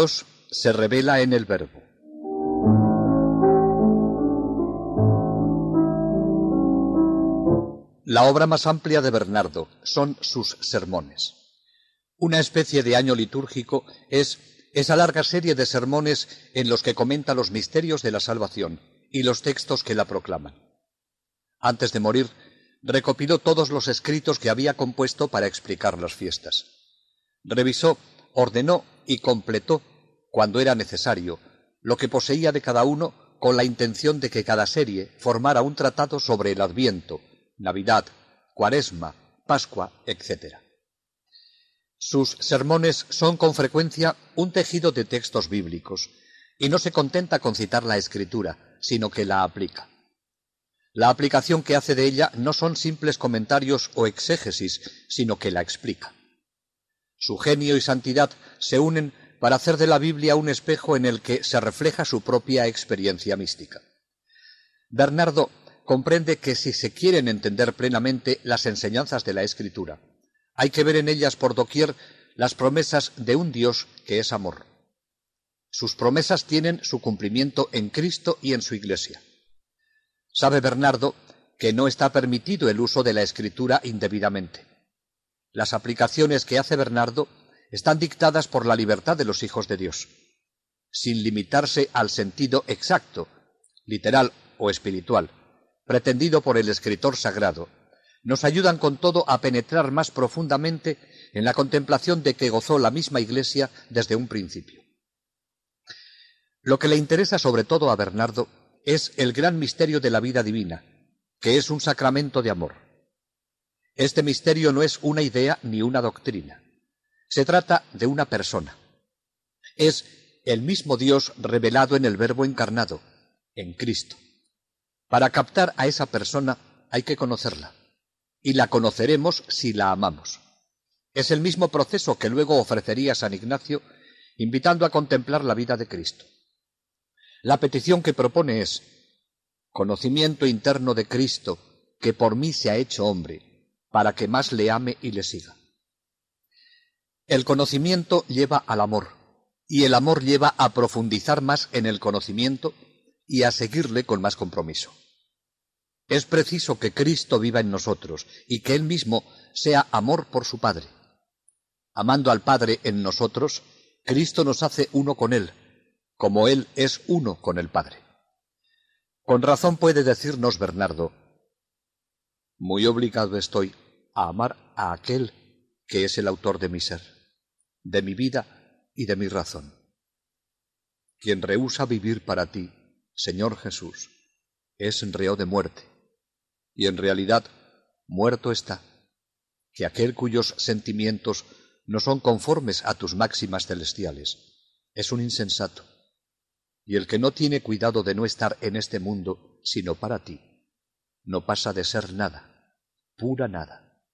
Dios se revela en el Verbo. La obra más amplia de Bernardo son sus sermones. Una especie de año litúrgico es esa larga serie de sermones en los que comenta los misterios de la salvación y los textos que la proclaman. Antes de morir, recopiló todos los escritos que había compuesto para explicar las fiestas. Revisó, ordenó y completó, cuando era necesario, lo que poseía de cada uno con la intención de que cada serie formara un tratado sobre el Adviento, Navidad, Cuaresma, Pascua, etc. Sus sermones son con frecuencia un tejido de textos bíblicos, y no se contenta con citar la Escritura, sino que la aplica. La aplicación que hace de ella no son simples comentarios o exégesis, sino que la explica. Su genio y santidad se unen para hacer de la Biblia un espejo en el que se refleja su propia experiencia mística. Bernardo comprende que si se quieren entender plenamente las enseñanzas de la Escritura, hay que ver en ellas por doquier las promesas de un Dios que es amor. Sus promesas tienen su cumplimiento en Cristo y en su Iglesia. Sabe Bernardo que no está permitido el uso de la Escritura indebidamente. Las aplicaciones que hace Bernardo están dictadas por la libertad de los hijos de Dios, sin limitarse al sentido exacto, literal o espiritual, pretendido por el escritor sagrado. Nos ayudan con todo a penetrar más profundamente en la contemplación de que gozó la misma Iglesia desde un principio. Lo que le interesa sobre todo a Bernardo es el gran misterio de la vida divina, que es un sacramento de amor. Este misterio no es una idea ni una doctrina. Se trata de una persona. Es el mismo Dios revelado en el Verbo encarnado, en Cristo. Para captar a esa persona hay que conocerla, y la conoceremos si la amamos. Es el mismo proceso que luego ofrecería San Ignacio, invitando a contemplar la vida de Cristo. La petición que propone es: conocimiento interno de Cristo, que por mí se ha hecho hombre, para que más le ame y le siga. El conocimiento lleva al amor, y el amor lleva a profundizar más en el conocimiento y a seguirle con más compromiso. Es preciso que Cristo viva en nosotros y que Él mismo sea amor por su Padre. Amando al Padre en nosotros, Cristo nos hace uno con Él, como Él es uno con el Padre. Con razón puede decirnos Bernardo: muy obligado estoy a amar a aquel que es el autor de mi ser, de mi vida y de mi razón. Quien rehúsa vivir para ti, Señor Jesús, es reo de muerte, y en realidad muerto está, que aquel cuyos sentimientos no son conformes a tus máximas celestiales es un insensato, y el que no tiene cuidado de no estar en este mundo sino para ti, no pasa de ser nada, pura nada.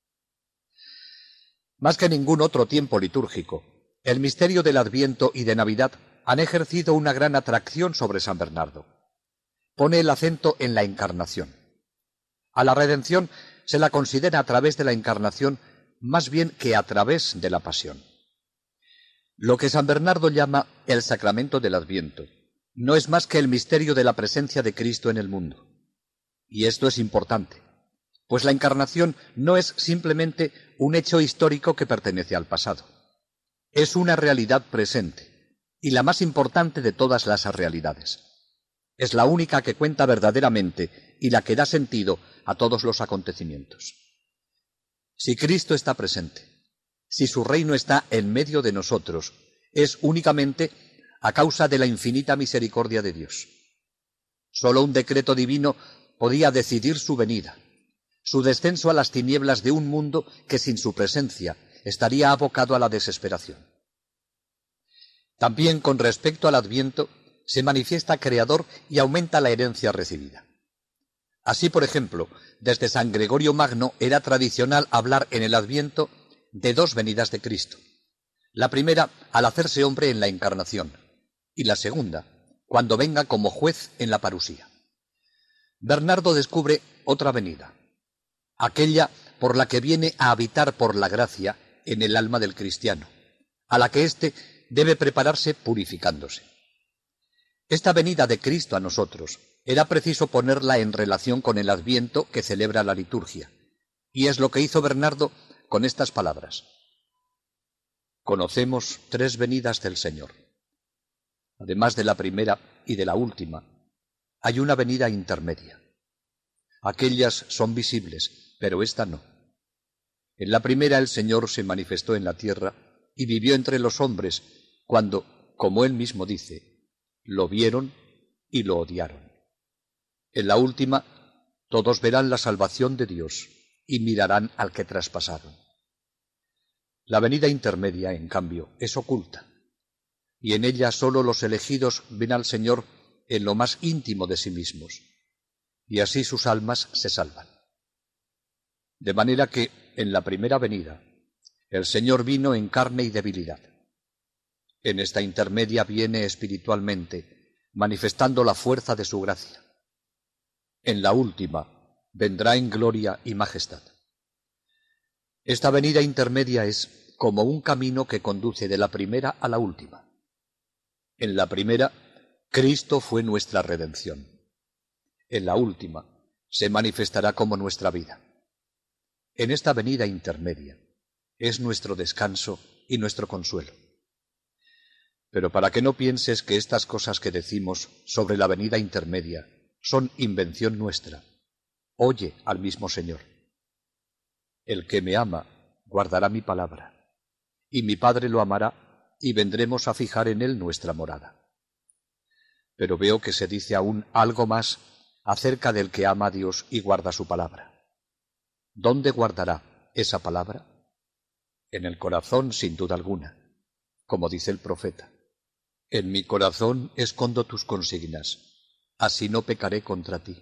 Más que ningún otro tiempo litúrgico, el misterio del Adviento y de Navidad han ejercido una gran atracción sobre San Bernardo. Pone el acento en la encarnación. A la redención se la considera a través de la encarnación más bien que a través de la pasión. Lo que San Bernardo llama el sacramento del Adviento no es más que el misterio de la presencia de Cristo en el mundo. Y esto es importante, pues la encarnación no es simplemente un hecho histórico que pertenece al pasado. Es una realidad presente, y la más importante de todas las realidades. Es la única que cuenta verdaderamente y la que da sentido a todos los acontecimientos. Si Cristo está presente, si su reino está en medio de nosotros, es únicamente a causa de la infinita misericordia de Dios. Solo un decreto divino podía decidir su venida, su descenso a las tinieblas de un mundo que sin su presencia estaría abocado a la desesperación. También con respecto al Adviento se manifiesta creador y aumenta la herencia recibida. Así, por ejemplo, desde San Gregorio Magno era tradicional hablar en el Adviento de dos venidas de Cristo. La primera, al hacerse hombre en la encarnación, y la segunda, cuando venga como juez en la parusía. Bernardo descubre otra venida, aquella por la que viene a habitar por la gracia en el alma del cristiano, a la que éste debe prepararse purificándose. Esta venida de Cristo a nosotros era preciso ponerla en relación con el Adviento que celebra la liturgia, y es lo que hizo Bernardo con estas palabras. Conocemos 3 venidas del Señor. Además de la primera y de la última, hay una venida intermedia. Aquellas son visibles, pero esta no. En la primera el Señor se manifestó en la tierra y vivió entre los hombres cuando, como él mismo dice, lo vieron y lo odiaron. En la última, todos verán la salvación de Dios y mirarán al que traspasaron. La venida intermedia, en cambio, es oculta, y en ella sólo los elegidos ven al Señor en lo más íntimo de sí mismos, y así sus almas se salvan. De manera que, en la primera venida, el Señor vino en carne y debilidad. En esta intermedia viene espiritualmente, manifestando la fuerza de su gracia. En la última, vendrá en gloria y majestad. Esta venida intermedia es como un camino que conduce de la primera a la última. En la primera, Cristo fue nuestra redención. En la última, se manifestará como nuestra vida. En esta venida intermedia, es nuestro descanso y nuestro consuelo. Pero para que no pienses que estas cosas que decimos sobre la venida intermedia son invención nuestra, oye al mismo Señor. El que me ama guardará mi palabra, y mi Padre lo amará, y vendremos a fijar en él nuestra morada. Pero veo que se dice aún algo más acerca del que ama a Dios y guarda su palabra. ¿Dónde guardará esa palabra? En el corazón, sin duda alguna, como dice el profeta. En mi corazón escondo tus consignas, así no pecaré contra ti.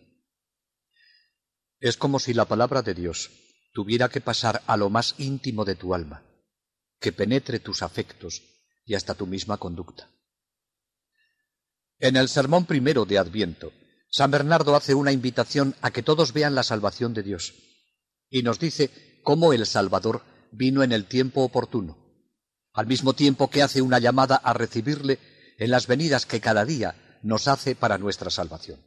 Es como si la palabra de Dios tuviera que pasar a lo más íntimo de tu alma, que penetre tus afectos y hasta tu misma conducta. En el sermón primero de Adviento, San Bernardo hace una invitación a que todos vean la salvación de Dios, y nos dice cómo el Salvador vino en el tiempo oportuno, al mismo tiempo que hace una llamada a recibirle en las venidas que cada día nos hace para nuestra salvación.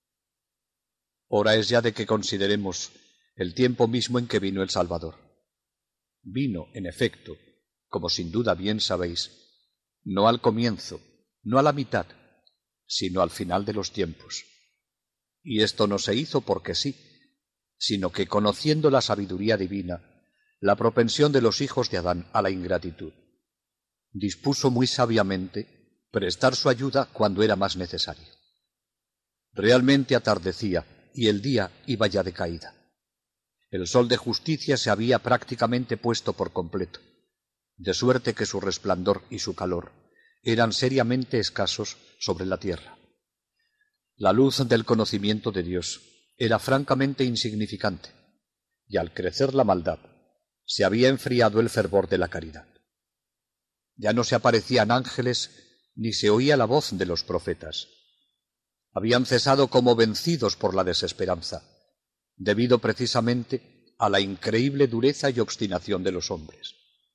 Hora es ya de que consideremos el tiempo mismo en que vino el Salvador. Vino, en efecto, como sin duda bien sabéis, no al comienzo, no a la mitad, sino al final de los tiempos. Y esto no se hizo porque sí, sino que, conociendo la sabiduría divina, la propensión de los hijos de Adán a la ingratitud, dispuso muy sabiamente prestar su ayuda cuando era más necesario. Realmente atardecía y el día iba ya de caída. El sol de justicia se había prácticamente puesto por completo, de suerte que su resplandor y su calor eran seriamente escasos sobre la tierra. La luz del conocimiento de Dios era francamente insignificante, y al crecer la maldad, se había enfriado el fervor de la caridad. Ya no se aparecían ángeles, ni se oía la voz de los profetas. Habían cesado como vencidos por la desesperanza, debido precisamente a la increíble dureza y obstinación de los hombres.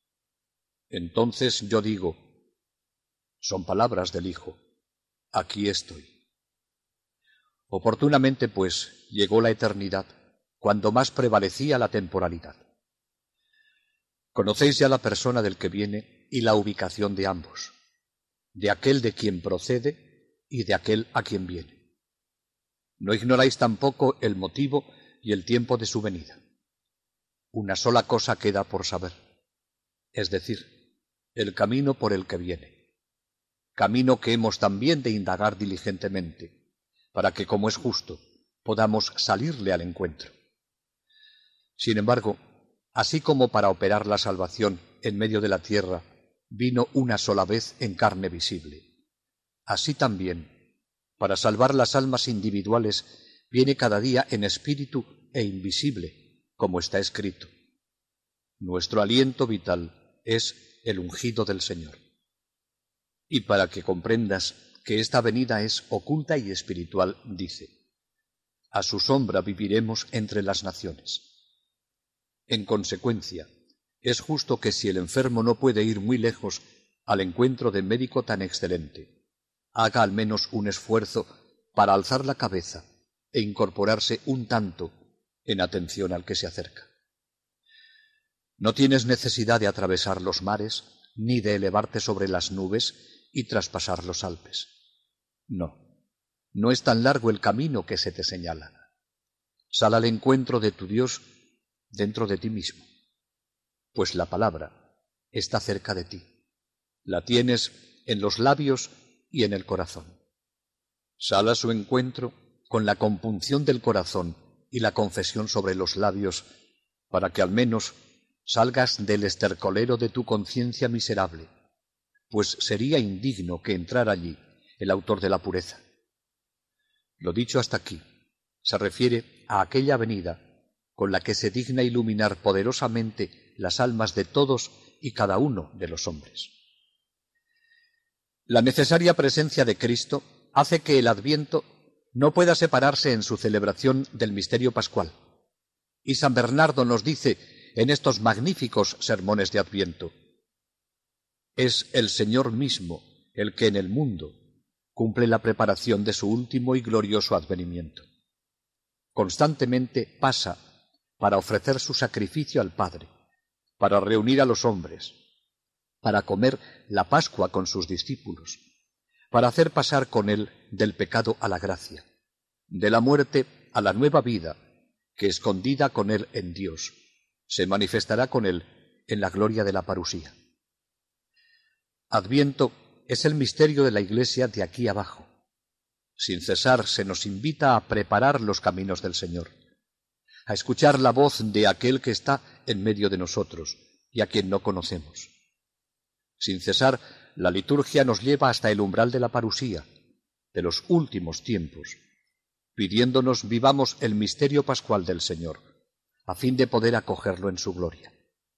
Entonces yo digo, son palabras del Hijo, aquí estoy. Oportunamente, pues, llegó la eternidad, cuando más prevalecía la temporalidad. Conocéis ya la persona del que viene y la ubicación de ambos, de aquel de quien procede y de aquel a quien viene. No ignoráis tampoco el motivo y el tiempo de su venida. Una sola cosa queda por saber, es decir, el camino por el que viene, camino que hemos también de indagar diligentemente, para que, como es justo, podamos salirle al encuentro. Sin embargo, así como para operar la salvación en medio de la tierra vino una sola vez en carne visible, así también, para salvar las almas individuales, viene cada día en espíritu e invisible, como está escrito. Nuestro aliento vital es el ungido del Señor. Y para que comprendas que esta venida es oculta y espiritual, dice, a su sombra viviremos entre las naciones. En consecuencia, es justo que si el enfermo no puede ir muy lejos al encuentro de médico tan excelente, haga al menos un esfuerzo para alzar la cabeza e incorporarse un tanto en atención al que se acerca. No tienes necesidad de atravesar los mares, ni de elevarte sobre las nubes y traspasar los Alpes. No, no es tan largo el camino que se te señala. Sal al encuentro de tu Dios dentro de ti mismo, pues la palabra está cerca de ti. La tienes en los labios y en el corazón. Sal a su encuentro con la compunción del corazón y la confesión sobre los labios, para que al menos salgas del estercolero de tu conciencia miserable, pues sería indigno que entrara allí el autor de la pureza. Lo dicho hasta aquí se refiere a aquella venida con la que se digna iluminar poderosamente las almas de todos y cada uno de los hombres. La necesaria presencia de Cristo hace que el Adviento no pueda separarse en su celebración del misterio pascual. Y San Bernardo nos dice en estos magníficos sermones de Adviento: es el Señor mismo el que en el mundo cumple la preparación de su último y glorioso advenimiento. Constantemente pasa para ofrecer su sacrificio al Padre, para reunir a los hombres, para comer la Pascua con sus discípulos, para hacer pasar con él del pecado a la gracia, de la muerte a la nueva vida, que escondida con él en Dios, se manifestará con él en la gloria de la parusía. Adviento es el misterio de la Iglesia de aquí abajo. Sin cesar se nos invita a preparar los caminos del Señor, a escuchar la voz de aquel que está en medio de nosotros y a quien no conocemos. Sin cesar, la liturgia nos lleva hasta el umbral de la parusía, de los últimos tiempos, pidiéndonos vivamos el misterio pascual del Señor, a fin de poder acogerlo en su gloria.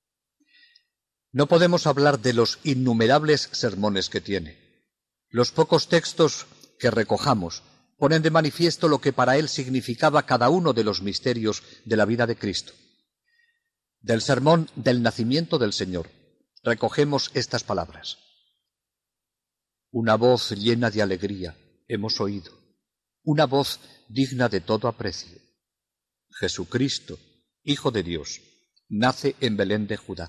No podemos hablar de los innumerables sermones que tiene. Los pocos textos que recojamos ponen de manifiesto lo que para él significaba cada uno de los misterios de la vida de Cristo. Del sermón del nacimiento del Señor recogemos estas palabras: una voz llena de alegría hemos oído, una voz digna de todo aprecio. Jesucristo, Hijo de Dios, nace en Belén de Judá.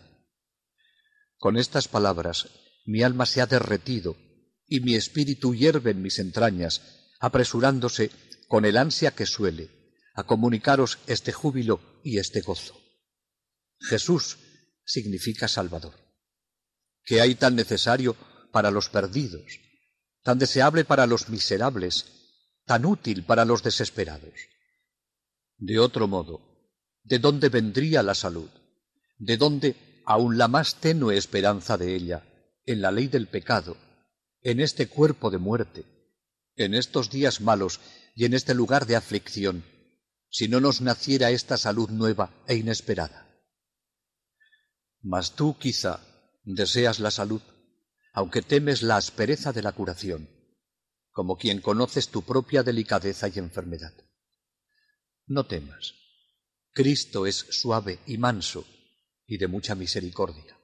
Con estas palabras mi alma se ha derretido y mi espíritu hierve en mis entrañas, apresurándose con el ansia que suele a comunicaros este júbilo y este gozo. Jesús significa Salvador. ¿Qué hay tan necesario para los perdidos, tan deseable para los miserables, tan útil para los desesperados? De otro modo, ¿de dónde vendría la salud? ¿De dónde aun la más tenue esperanza de ella, en la ley del pecado, en este cuerpo de muerte, en estos días malos y en este lugar de aflicción, si no nos naciera esta salud nueva e inesperada? Mas tú quizá deseas la salud, aunque temes la aspereza de la curación, como quien conoces tu propia delicadeza y enfermedad. No temas. Cristo es suave y manso y de mucha misericordia.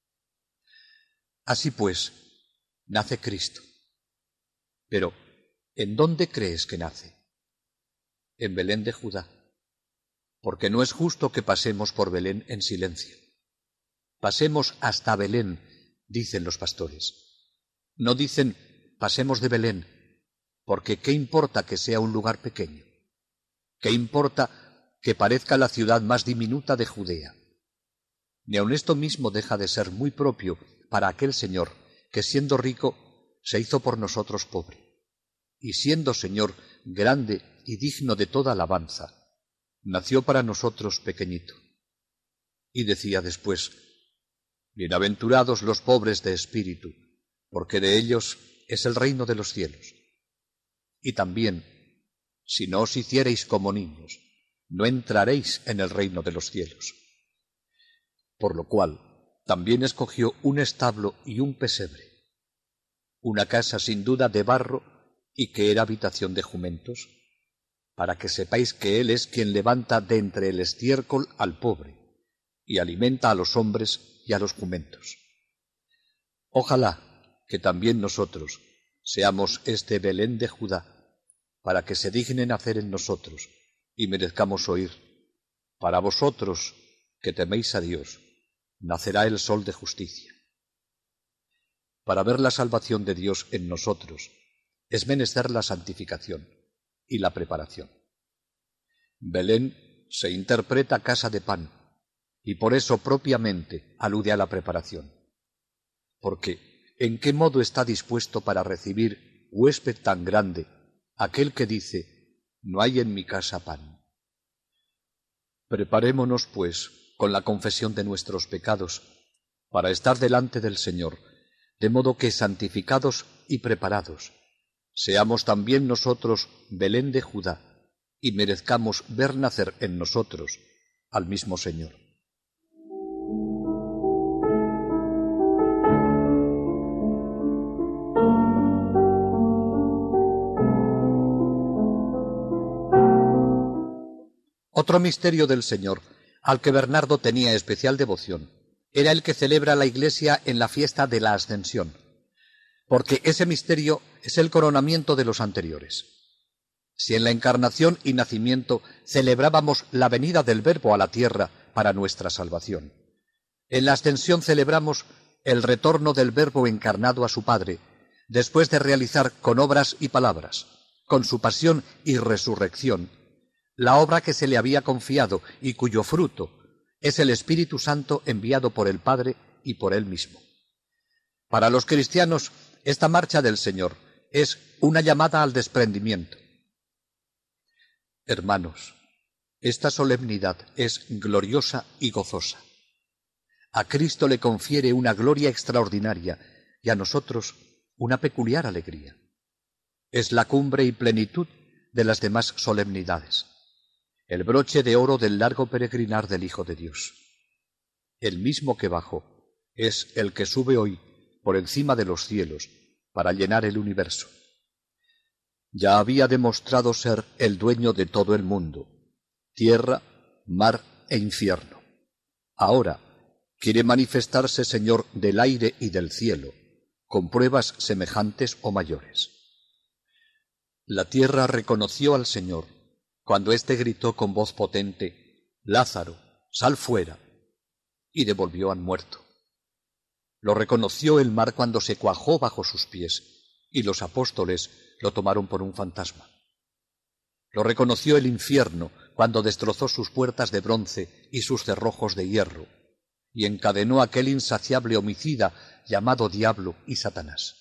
Así pues, nace Cristo. Pero, ¿en dónde crees que nace? En Belén de Judá, porque no es justo que pasemos por Belén en silencio. Pasemos hasta Belén, dicen los pastores. No dicen pasemos de Belén, porque ¿qué importa que sea un lugar pequeño? ¿Qué importa que parezca la ciudad más diminuta de Judea? Ni aun esto mismo deja de ser muy propio para aquel Señor que, siendo rico, se hizo por nosotros pobre, y siendo Señor grande y digno de toda alabanza, nació para nosotros pequeñito. Y decía después: bienaventurados los pobres de espíritu, porque de ellos es el reino de los cielos. Y también: si no os hiciereis como niños, no entraréis en el reino de los cielos. Por lo cual, también escogió un establo y un pesebre, una casa sin duda de barro y que era habitación de jumentos, para que sepáis que Él es quien levanta de entre el estiércol al pobre y alimenta a los hombres y a los jumentos. Ojalá que también nosotros seamos este Belén de Judá, para que se dignen hacer en nosotros y merezcamos oír: para vosotros, que teméis a Dios, nacerá el sol de justicia. Para ver la salvación de Dios en nosotros, es menester la santificación y la preparación. Belén se interpreta casa de pan, y por eso propiamente alude a la preparación. Porque, ¿en qué modo está dispuesto para recibir huésped tan grande aquel que dice: no hay en mi casa pan? Preparémonos, pues, con la confesión de nuestros pecados, para estar delante del Señor, de modo que, santificados y preparados, seamos también nosotros Belén de Judá, y merezcamos ver nacer en nosotros al mismo Señor. Otro misterio del Señor, al que Bernardo tenía especial devoción, era el que celebra la Iglesia en la fiesta de la Ascensión, porque ese misterio es el coronamiento de los anteriores. Si en la encarnación y nacimiento celebrábamos la venida del Verbo a la tierra para nuestra salvación, en la Ascensión celebramos el retorno del Verbo encarnado a su Padre, después de realizar con obras y palabras, con su pasión y resurrección, la obra que se le había confiado y cuyo fruto es el Espíritu Santo enviado por el Padre y por él mismo. Para los cristianos, esta marcha del Señor es una llamada al desprendimiento. Hermanos, esta solemnidad es gloriosa y gozosa. A Cristo le confiere una gloria extraordinaria y a nosotros una peculiar alegría. Es la cumbre y plenitud de las demás solemnidades, el broche de oro del largo peregrinar del Hijo de Dios. El mismo que bajó es el que sube hoy por encima de los cielos para llenar el universo. Ya había demostrado ser el dueño de todo el mundo, tierra, mar e infierno. Ahora quiere manifestarse Señor del aire y del cielo, con pruebas semejantes o mayores. La tierra reconoció al Señor cuando éste gritó con voz potente: Lázaro, sal fuera, y devolvió al muerto. Lo reconoció el mar cuando se cuajó bajo sus pies, y los apóstoles lo tomaron por un fantasma. Lo reconoció el infierno cuando destrozó sus puertas de bronce y sus cerrojos de hierro, y encadenó a aquel insaciable homicida llamado Diablo y Satanás.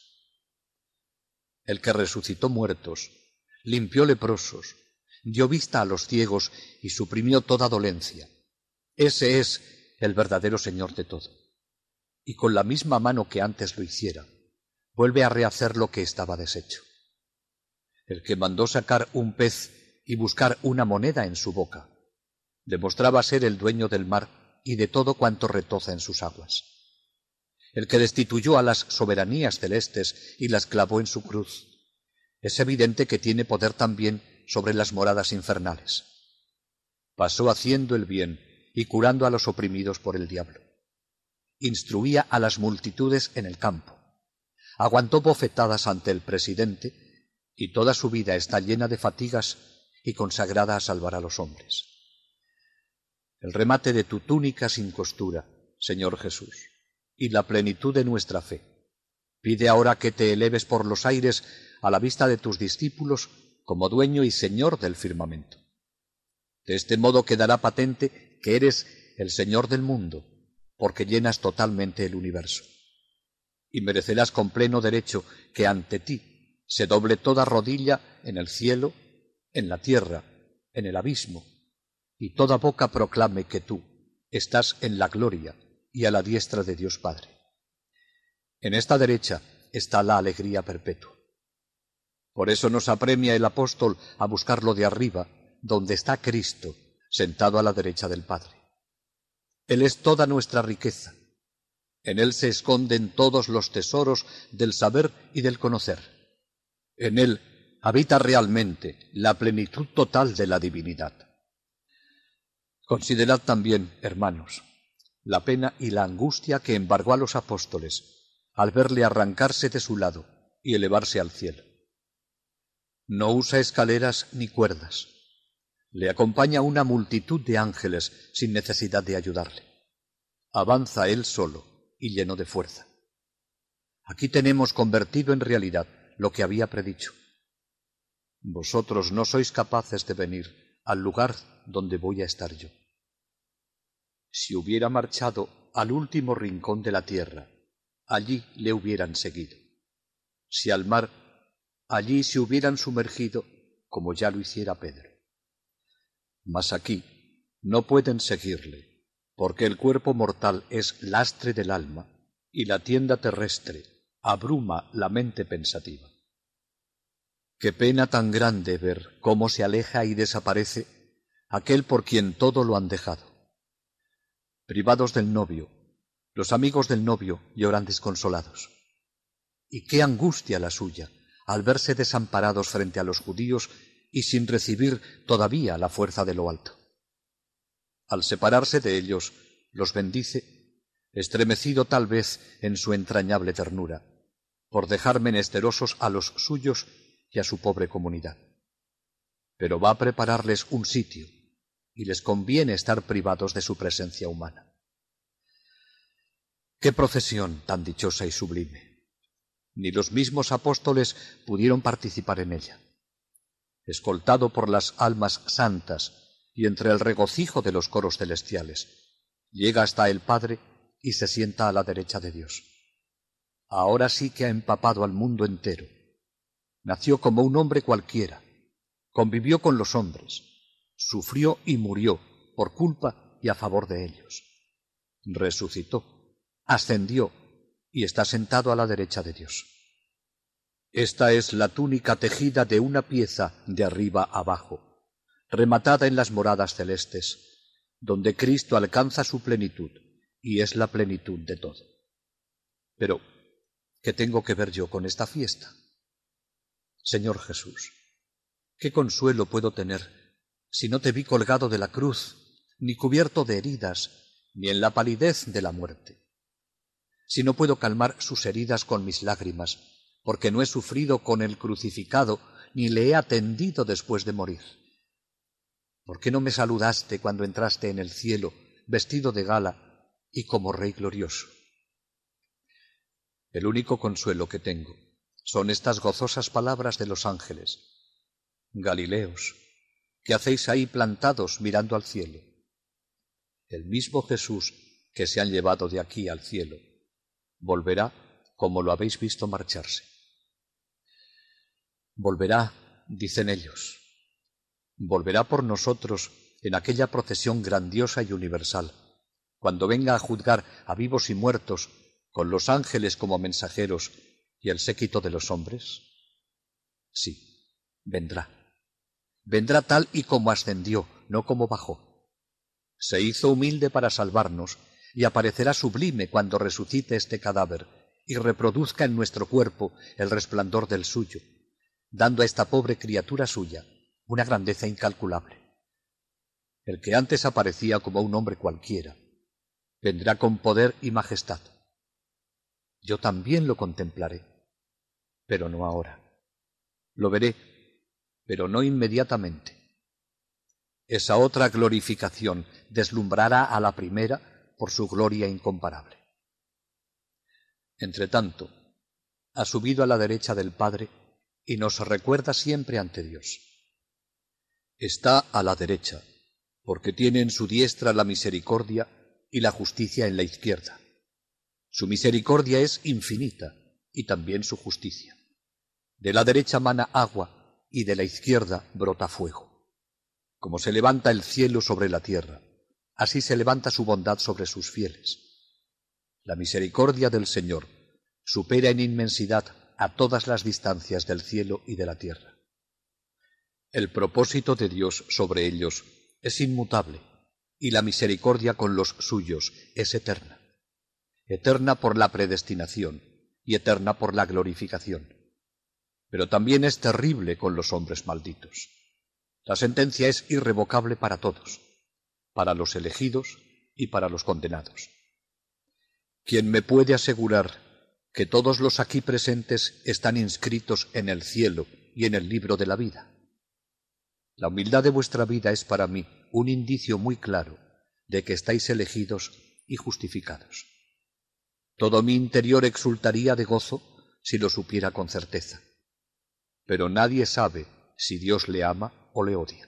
El que resucitó muertos, limpió leprosos, dio vista a los ciegos y suprimió toda dolencia. Ese es el verdadero Señor de todo. Y con la misma mano que antes lo hiciera, vuelve a rehacer lo que estaba deshecho. El que mandó sacar un pez y buscar una moneda en su boca, demostraba ser el dueño del mar y de todo cuanto retoza en sus aguas. El que destituyó a las soberanías celestes y las clavó en su cruz, es evidente que tiene poder también sobre las moradas infernales. Pasó haciendo el bien y curando a los oprimidos por el diablo. Instruía a las multitudes en el campo. Aguantó bofetadas ante el presidente y toda su vida está llena de fatigas y consagrada a salvar a los hombres. El remate de tu túnica sin costura, Señor Jesús, y la plenitud de nuestra fe. Pide ahora que te eleves por los aires a la vista de tus discípulos como dueño y señor del firmamento. De este modo quedará patente que eres el Señor del mundo, porque llenas totalmente el universo. Y merecerás con pleno derecho que ante ti se doble toda rodilla en el cielo, en la tierra, en el abismo, y toda boca proclame que tú estás en la gloria y a la diestra de Dios Padre. En esta derecha está la alegría perpetua. Por eso nos apremia el apóstol a buscarlo de arriba, donde está Cristo, sentado a la derecha del Padre. Él es toda nuestra riqueza. En Él se esconden todos los tesoros del saber y del conocer. En Él habita realmente la plenitud total de la divinidad. Considerad también, hermanos, la pena y la angustia que embargó a los apóstoles al verle arrancarse de su lado y elevarse al cielo. No usa escaleras ni cuerdas. Le acompaña una multitud de ángeles sin necesidad de ayudarle. Avanza él solo y lleno de fuerza. Aquí tenemos convertido en realidad lo que había predicho. Vosotros no sois capaces de venir al lugar donde voy a estar yo. Si hubiera marchado al último rincón de la tierra, allí le hubieran seguido. Si al mar, allí se hubieran sumergido, como ya lo hiciera Pedro. Mas aquí no pueden seguirle, porque el cuerpo mortal es lastre del alma y la tienda terrestre abruma la mente pensativa. Qué pena tan grande ver cómo se aleja y desaparece aquel por quien todo lo han dejado. Privados del novio, los amigos del novio lloran desconsolados. Y qué angustia la suya al verse desamparados frente a los judíos y sin recibir todavía la fuerza de lo alto. Al separarse de ellos, los bendice, estremecido tal vez en su entrañable ternura, por dejar menesterosos a los suyos y a su pobre comunidad. Pero va a prepararles un sitio, y les conviene estar privados de su presencia humana. ¡Qué procesión tan dichosa y sublime! Ni los mismos apóstoles pudieron participar en ella. Escoltado por las almas santas y entre el regocijo de los coros celestiales, llega hasta el Padre y se sienta a la derecha de Dios. Ahora sí que ha empapado al mundo entero. Nació como un hombre cualquiera, convivió con los hombres, sufrió y murió por culpa y a favor de ellos. Resucitó, ascendió y está sentado a la derecha de Dios. Esta es la túnica tejida de una pieza de arriba abajo, rematada en las moradas celestes, donde Cristo alcanza su plenitud y es la plenitud de todo. Pero, ¿qué tengo que ver yo con esta fiesta? Señor Jesús, ¿qué consuelo puedo tener si no te vi colgado de la cruz, ni cubierto de heridas, ni en la palidez de la muerte? Si no puedo calmar sus heridas con mis lágrimas, porque no he sufrido con el crucificado, ni le he atendido después de morir. ¿Por qué no me saludaste cuando entraste en el cielo, vestido de gala y como Rey glorioso? El único consuelo que tengo son estas gozosas palabras de los ángeles. Galileos, ¿qué hacéis ahí plantados mirando al cielo? El mismo Jesús que se han llevado de aquí al cielo volverá como lo habéis visto marcharse. Volverá, dicen ellos, volverá por nosotros en aquella procesión grandiosa y universal, cuando venga a juzgar a vivos y muertos, con los ángeles como mensajeros y el séquito de los hombres. Sí, vendrá. Vendrá tal y como ascendió, no como bajó. Se hizo humilde para salvarnos y aparecerá sublime cuando resucite este cadáver y reproduzca en nuestro cuerpo el resplandor del suyo, dando a esta pobre criatura suya una grandeza incalculable. El que antes aparecía como un hombre cualquiera, vendrá con poder y majestad. Yo también lo contemplaré, pero no ahora. Lo veré, pero no inmediatamente. Esa otra glorificación deslumbrará a la primera por su gloria incomparable. Entretanto, ha subido a la derecha del Padre y nos recuerda siempre ante Dios. Está a la derecha, porque tiene en su diestra la misericordia y la justicia en la izquierda. Su misericordia es infinita y también su justicia. De la derecha mana agua y de la izquierda brota fuego. Como se levanta el cielo sobre la tierra, así se levanta su bondad sobre sus fieles. La misericordia del Señor supera en inmensidad a todas las distancias del cielo y de la tierra. El propósito de Dios sobre ellos es inmutable y la misericordia con los suyos es eterna. Eterna por la predestinación y eterna por la glorificación. Pero también es terrible con los hombres malditos. La sentencia es irrevocable para todos, para los elegidos y para los condenados. ¿Quién me puede asegurar que todos los aquí presentes están inscritos en el cielo y en el libro de la vida. La humildad de vuestra vida es para mí un indicio muy claro de que estáis elegidos y justificados. Todo mi interior exultaría de gozo si lo supiera con certeza. Pero nadie sabe si Dios le ama o le odia.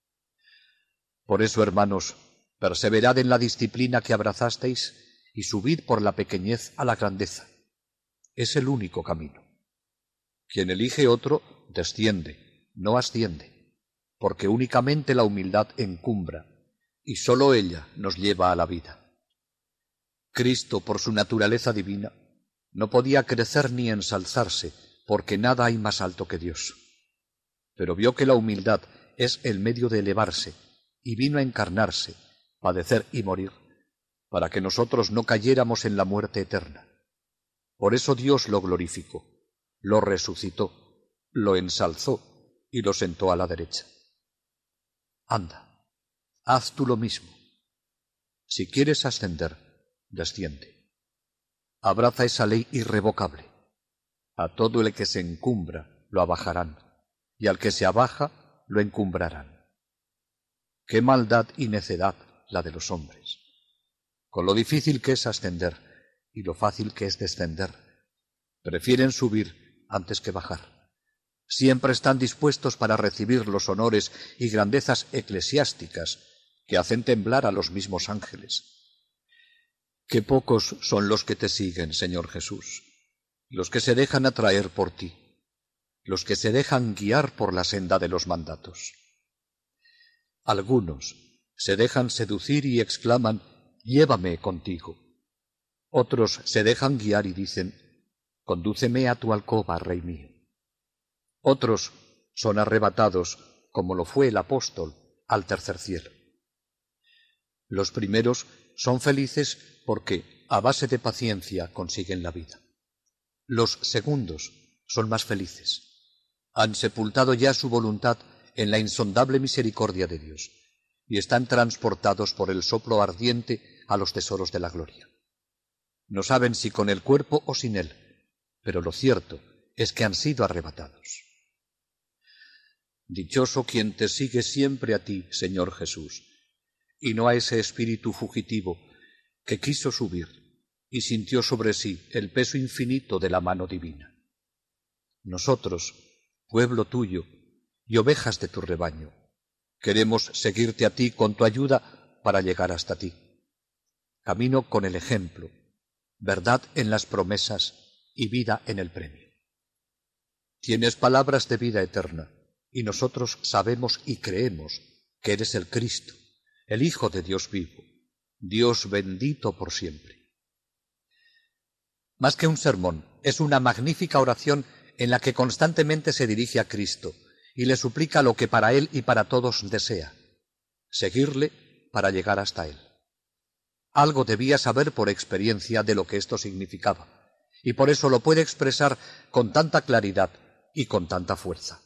Por eso, hermanos, perseverad en la disciplina que abrazasteis y subid por la pequeñez a la grandeza. Es el único camino. Quien elige otro, desciende, no asciende, porque únicamente la humildad encumbra, y sólo ella nos lleva a la vida. Cristo, por su naturaleza divina, no podía crecer ni ensalzarse, porque nada hay más alto que Dios. Pero vio que la humildad es el medio de elevarse, y vino a encarnarse, padecer y morir, para que nosotros no cayéramos en la muerte eterna. Por eso Dios lo glorificó, lo resucitó, lo ensalzó y lo sentó a la derecha. Anda, haz tú lo mismo. Si quieres ascender, desciende. Abraza esa ley irrevocable. A todo el que se encumbra lo abajarán, y al que se abaja lo encumbrarán. Qué maldad y necedad la de los hombres. Con lo difícil que es ascender y lo fácil que es descender, prefieren subir antes que bajar. Siempre están dispuestos para recibir los honores y grandezas eclesiásticas que hacen temblar a los mismos ángeles. Qué pocos son los que te siguen, Señor Jesús, los que se dejan atraer por ti, los que se dejan guiar por la senda de los mandatos. Algunos se dejan seducir y exclaman: «Llévame contigo». Otros se dejan guiar y dicen: «Condúceme a tu alcoba, Rey mío». Otros son arrebatados, como lo fue el apóstol, al tercer cielo. Los primeros son felices porque, a base de paciencia, consiguen la vida. Los segundos son más felices. Han sepultado ya su voluntad en la insondable misericordia de Dios, y están transportados por el soplo ardiente a los tesoros de la gloria. No saben si con el cuerpo o sin él, pero lo cierto es que han sido arrebatados. Dichoso quien te sigue siempre a ti, Señor Jesús, y no a ese espíritu fugitivo que quiso subir y sintió sobre sí el peso infinito de la mano divina. Nosotros, pueblo tuyo y ovejas de tu rebaño, queremos seguirte a ti con tu ayuda para llegar hasta ti. Camino con el ejemplo, verdad en las promesas y vida en el premio. Tienes palabras de vida eterna, y nosotros sabemos y creemos que eres el Cristo, el Hijo de Dios vivo, Dios bendito por siempre. Más que un sermón, es una magnífica oración en la que constantemente se dirige a Cristo y le suplica lo que para él y para todos desea: seguirle para llegar hasta él. Algo debía saber por experiencia de lo que esto significaba, y por eso lo puede expresar con tanta claridad y con tanta fuerza.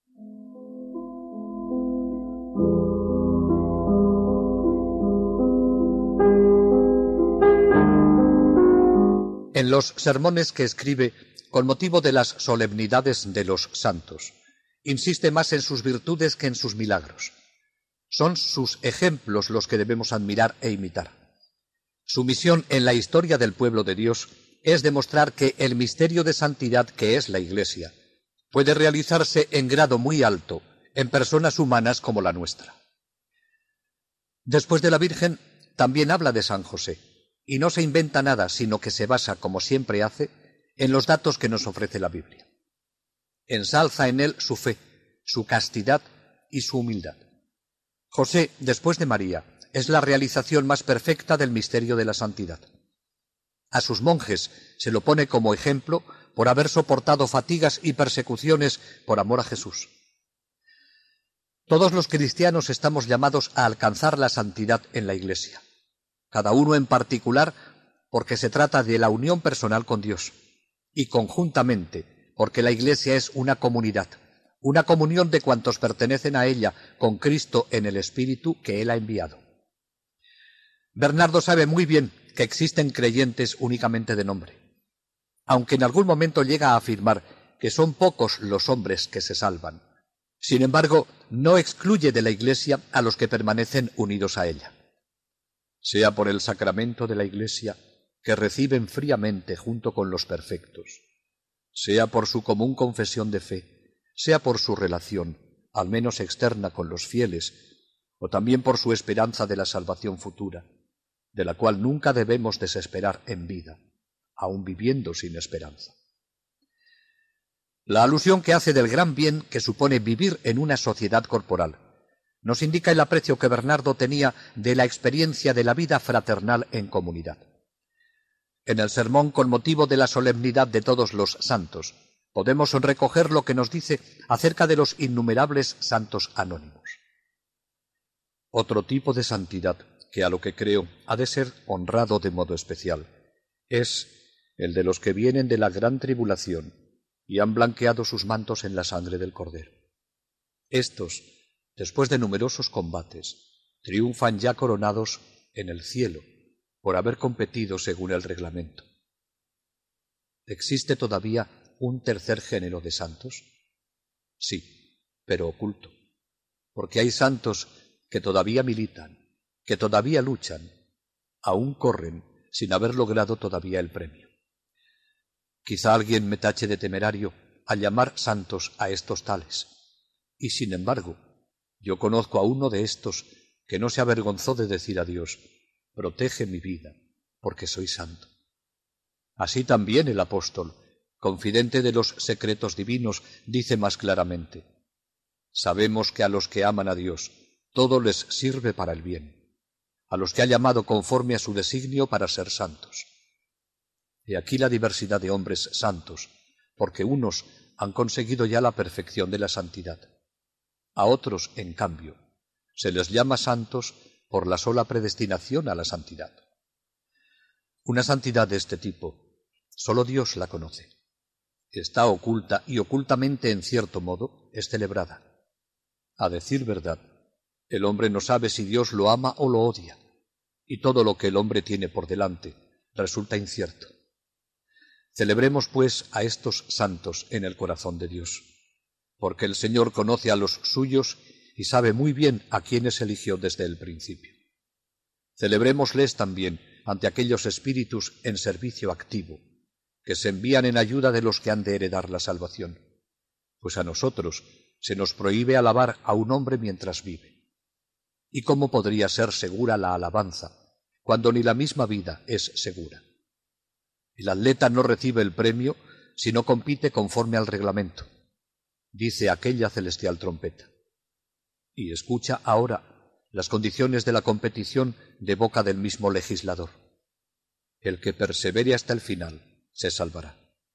En los sermones que escribe con motivo de las solemnidades de los santos, insiste más en sus virtudes que en sus milagros. Son sus ejemplos los que debemos admirar e imitar. Su misión en la historia del pueblo de Dios es demostrar que el misterio de santidad que es la Iglesia puede realizarse en grado muy alto en personas humanas como la nuestra. Después de la Virgen, también habla de San José, y no se inventa nada, sino que se basa, como siempre hace, en los datos que nos ofrece la Biblia. Ensalza en él su fe, su castidad y su humildad. José, después de María, es la realización más perfecta del misterio de la santidad. A sus monjes se lo pone como ejemplo por haber soportado fatigas y persecuciones por amor a Jesús. Todos los cristianos estamos llamados a alcanzar la santidad en la Iglesia, cada uno en particular porque se trata de la unión personal con Dios, y conjuntamente porque la Iglesia es una comunidad, una comunión de cuantos pertenecen a ella con Cristo en el Espíritu que Él ha enviado. Bernardo sabe muy bien que existen creyentes únicamente de nombre. aunque en algún momento llega a afirmar que son pocos los hombres que se salvan. Sin embargo, no excluye de la Iglesia a los que permanecen unidos a ella. Sea por el sacramento de la Iglesia, que reciben fríamente junto con los perfectos, sea por su común confesión de fe, sea por su relación, al menos externa, con los fieles, o también por su esperanza de la salvación futura, de la cual nunca debemos desesperar en vida, aun viviendo sin esperanza. La alusión que hace del gran bien que supone vivir en una sociedad corporal nos indica el aprecio que Bernardo tenía de la experiencia de la vida fraternal en comunidad. En el sermón con motivo de la solemnidad de todos los santos, podemos recoger lo que nos dice acerca de los innumerables santos anónimos. Otro tipo de santidad, que a lo que creo ha de ser honrado de modo especial, es el de los que vienen de la gran tribulación y han blanqueado sus mantos en la sangre del Cordero. Estos, después de numerosos combates, triunfan ya coronados en el cielo por haber competido según el reglamento. ¿Existe todavía un tercer género de santos? Sí, pero oculto, porque hay santos que todavía militan, que todavía luchan, aún corren sin haber logrado todavía el premio. Quizá alguien me tache de temerario al llamar santos a estos tales, y sin embargo, yo conozco a uno de estos que no se avergonzó de decir a Dios: protege mi vida, porque soy santo. Así también el apóstol, confidente de los secretos divinos, dice más claramente: sabemos que a los que aman a Dios todo les sirve para el bien, a los que ha llamado conforme a su designio para ser santos. He aquí la diversidad de hombres santos, porque unos han conseguido ya la perfección de la santidad. A otros, en cambio, se les llama santos por la sola predestinación a la santidad. Una santidad de este tipo, solo Dios la conoce. Está oculta y ocultamente, en cierto modo, es celebrada. A decir verdad, el hombre no sabe si Dios lo ama o lo odia, y todo lo que el hombre tiene por delante resulta incierto. Celebremos, pues, a estos santos en el corazón de Dios, porque el Señor conoce a los suyos y sabe muy bien a quienes eligió desde el principio. Celebrémosles también ante aquellos espíritus en servicio activo, que se envían en ayuda de los que han de heredar la salvación, pues a nosotros se nos prohíbe alabar a un hombre mientras vive. ¿Y cómo podría ser segura la alabanza, cuando ni la misma vida es segura? El atleta no recibe el premio si no compite conforme al reglamento, dice aquella celestial trompeta. Y escucha ahora las condiciones de la competición de boca del mismo legislador. El que persevere hasta el final se salvará.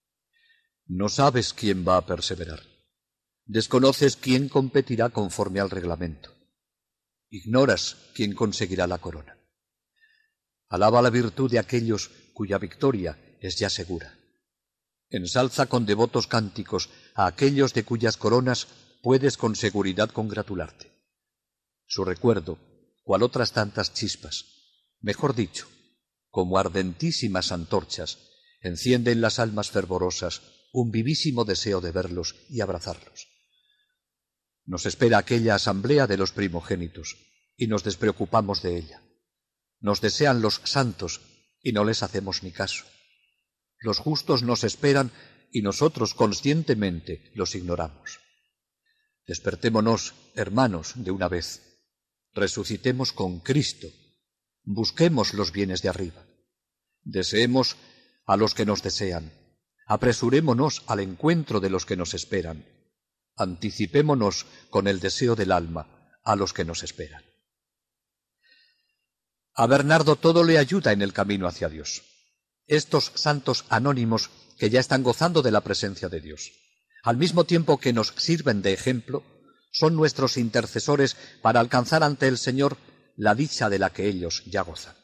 No sabes quién va a perseverar. Desconoces quién competirá conforme al reglamento. Ignoras quién conseguirá la corona. Alaba la virtud de aquellos cuya victoria es ya segura. Ensalza con devotos cánticos a aquellos de cuyas coronas puedes con seguridad congratularte. Su recuerdo, cual otras tantas chispas, mejor dicho, como ardentísimas antorchas, enciende en las almas fervorosas un vivísimo deseo de verlos y abrazarlos. Nos espera aquella asamblea de los primogénitos y nos despreocupamos de ella. Nos desean los santos y no les hacemos ni caso. Los justos nos esperan y nosotros conscientemente los ignoramos. Despertémonos, hermanos, de una vez. Resucitemos con Cristo. Busquemos los bienes de arriba. Deseemos a los que nos desean. Apresurémonos al encuentro de los que nos esperan. Anticipémonos con el deseo del alma a los que nos esperan. A Bernardo todo le ayuda en el camino hacia Dios. Estos santos anónimos que ya están gozando de la presencia de Dios, al mismo tiempo que nos sirven de ejemplo, son nuestros intercesores para alcanzar ante el Señor la dicha de la que ellos ya gozan.